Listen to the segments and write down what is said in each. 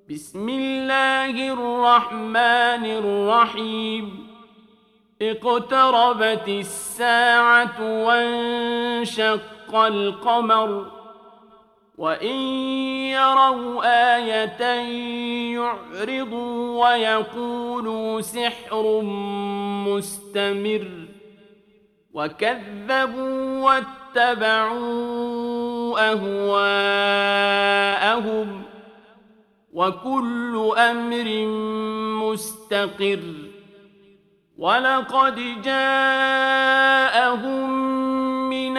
بسم الله الرحمن الرحيم اقتربت الساعة وانشق القمر وإن يروا آية يعرضوا ويقولوا سحر مستمر وكذبوا واتبعوا أهواءهم وكل أمر مستقر ولقد جاءهم من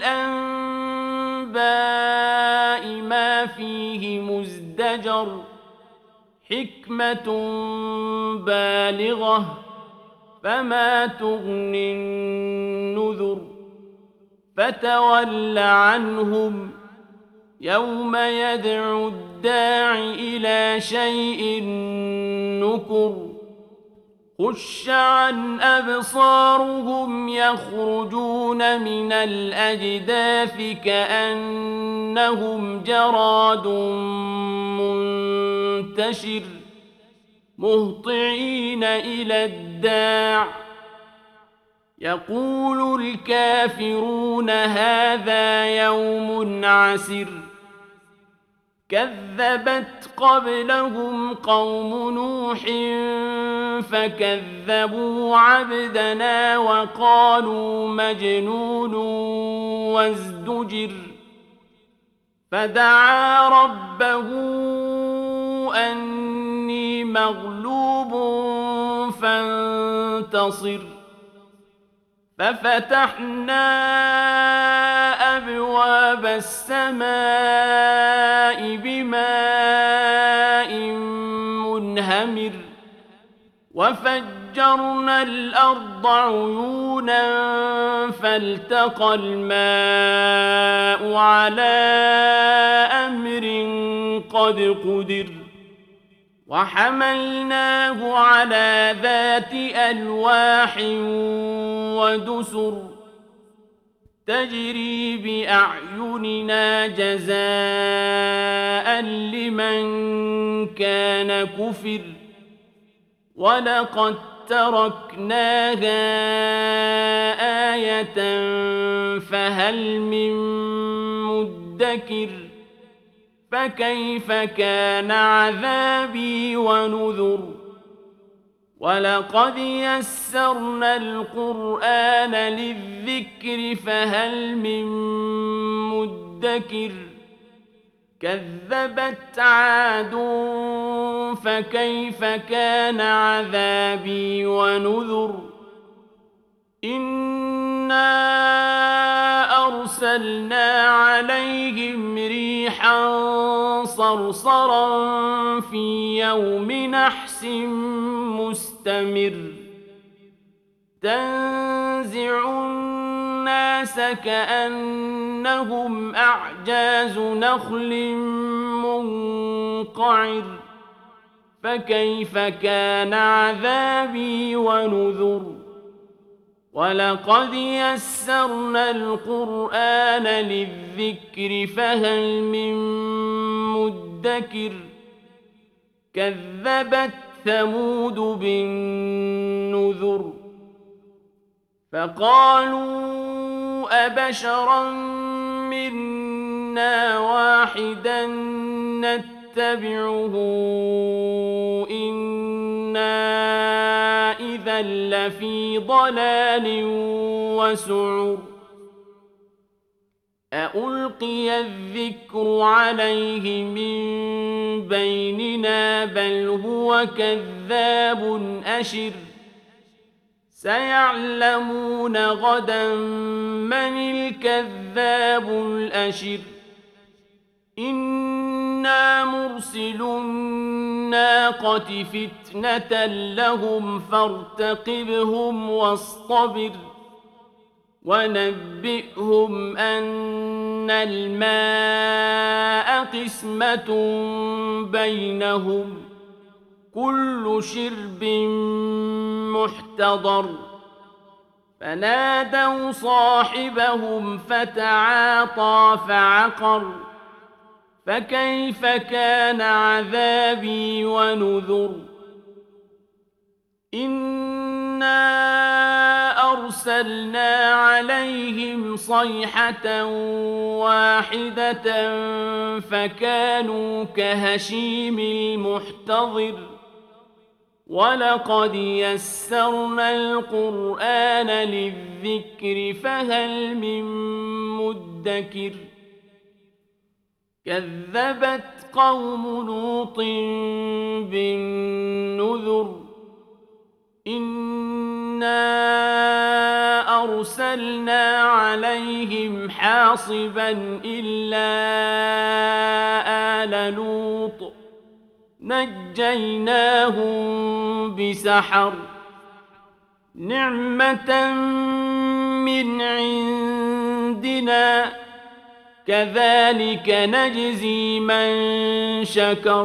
الأنباء ما فيه مزدجر حكمة بالغة فما تغني النذر فتول عنهم يوم يدعو الداع إلى شيء نكر خش عن أبصارهم يخرجون من الأجداث كأنهم جراد منتشر مهطعين إلى الداع يقول الكافرون هذا يوم عسر كذبت قبلهم قوم نوح فكذبوا عبدنا وقالوا مجنون وازدجر فدعا ربه أني مغلوب فانتصر ففتحنا أبواب السماء بماء منهمر وفجرنا الأرض عيونا فالتقى الماء على أمر قد قدر وحملناه على ذات ألواح ودسر تجري بأعيننا جزاء لمن كان كفر ولقد تركناها آية فهل من مدكر فكيف كان عذابي ونذر ولقد يسرنا القرآن للذكر فهل من مدكر كذبت عاد فكيف كان عذابي ونذر إنا أرسلنا عليهم ريحا صرصرا في يوم نحس مستمر تنزع الناس كأنهم أعجاز نخل منقعر فكيف كان عذابي ونذر ولقد يسرنا القرآن للذكر فهل من مدكر كذبت ثمود بالنذر فقالوا أبشرا منا واحدا نتبعه إنا إذا لفي ضلال وسعر أألقي الذكر عليه من بيننا بل هو كذاب أشر سيعلمون غدا من الكذاب الأشر إنا مرسل الناقة فتنة لهم فارتقبهم واصطبر ونبئهم أن الماء قسمة بينهم كل شرب محتضر فنادوا صاحبهم فتعاطى فعقر فكيف كان عذابي ونذر إنا أرسلنا عليهم صيحة واحدة فكانوا كهشيم المحتضر ولقد يسرنا القرآن للذكر فهل من مدكر كذبت قوم لوط بالنذر إنا أرسلنا عليهم حاصبا إلا آل لوط نجيناهم بسحر نعمة من عندنا كذلك نجزي من شكر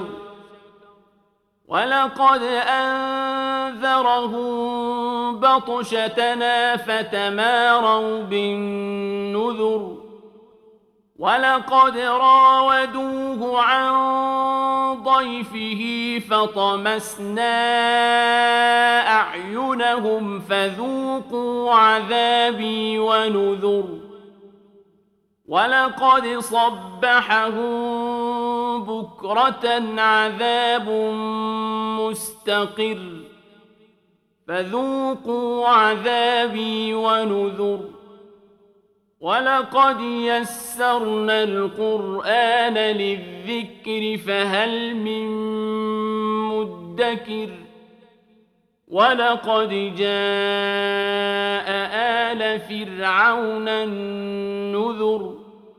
ولقد أنذرهم بطشتنا فتماروا بالنذر ولقد راودوه عن ضيفه فطمسنا أعينهم فذوقوا عذابي ونذر ولقد صبحهم بكرة عذاب مستقر فذوقوا عذابي ونذر ولقد يسرنا القرآن للذكر فهل من مدكر ولقد جاء آل فرعون النذر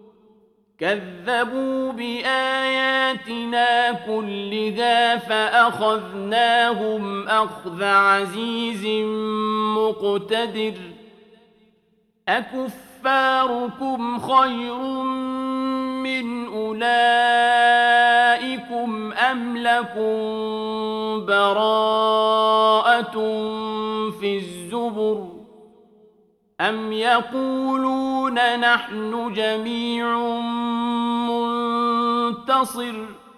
كذبوا بآياتنا كلها فأخذناهم أخذ عزيز مقتدر أكفاركم خير من أولئكم أم لكم براءة في الزبر أم يقولون نحن جميع منتصر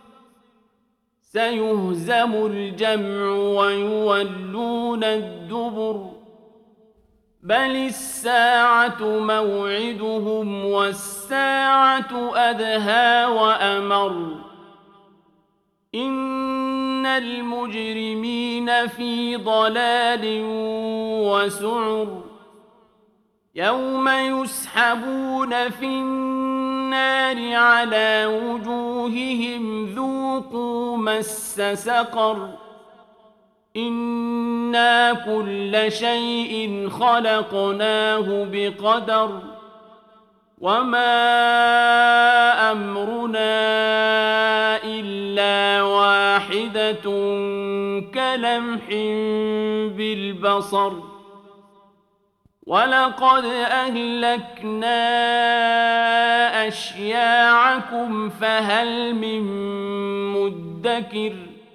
سيهزم الجمع ويولون الدبر بل الساعة موعدهم والساعة أدهى وأمر إن المجرمين في ضلال وسعر يوم يسحبون في النار على وجوههم ذوقوا مس سقر إنا كل شيء خلقناه بقدر وما أمرنا إلا واحدة كلمح بالبصر ولقد أهلكنا أشياعكم فهل من مدكر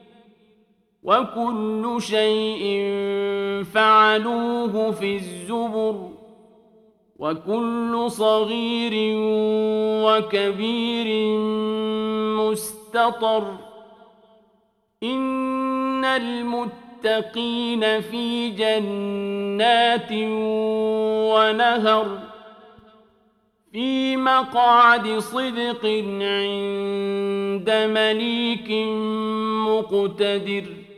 وكل شيء فعلوه في الزبر وكل صغير وكبير مستطر إن المتقين في جنات ونهر في مقعد صدق عند مليك مقتدر